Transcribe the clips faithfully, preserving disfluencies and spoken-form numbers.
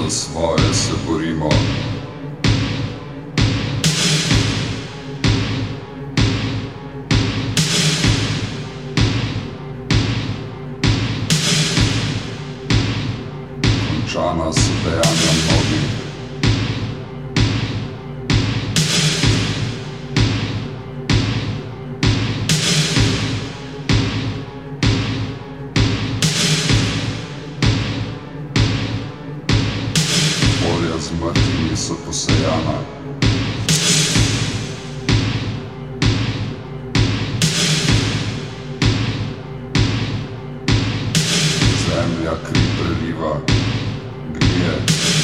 za svoje se borimo. Končana su dejanja mnogih. Polja z mrtvimi so posejana. Zemlja kri preliva, gnije.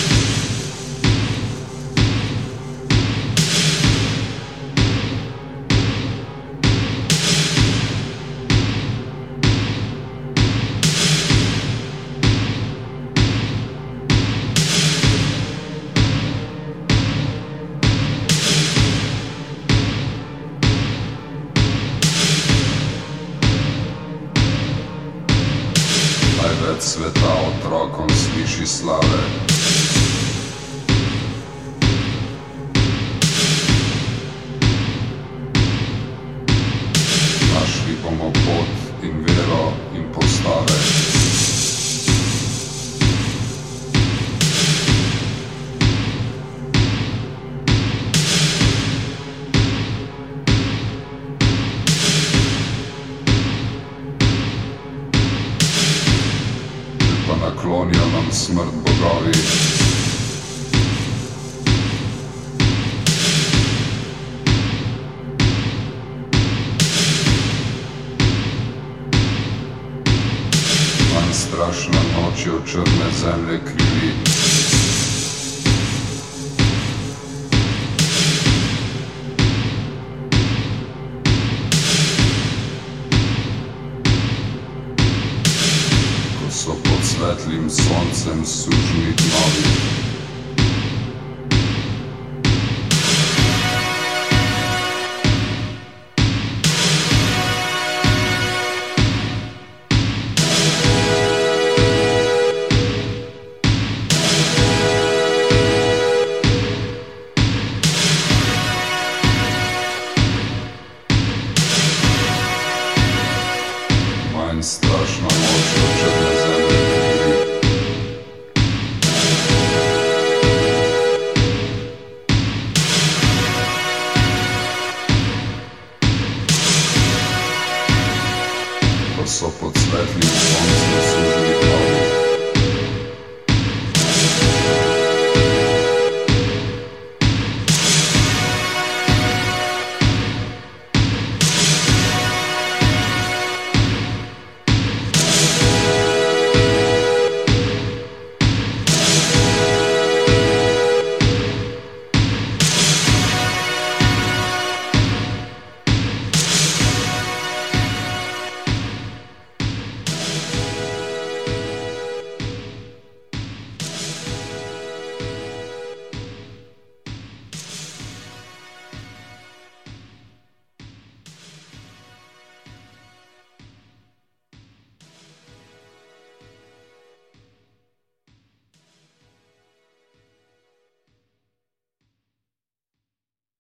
Največ sveta otrokom sliši slave. Našli bomo pot in vero in postave. Pa naklonijo nam smrt bogovi. Manj strašna noč je od črne zemlje krivi. So pod svetlim soncem sužnji gnovi. Manj strašna moč od črne zemlje krivi. Ko so pod svetlim soncem sužnji gnovi.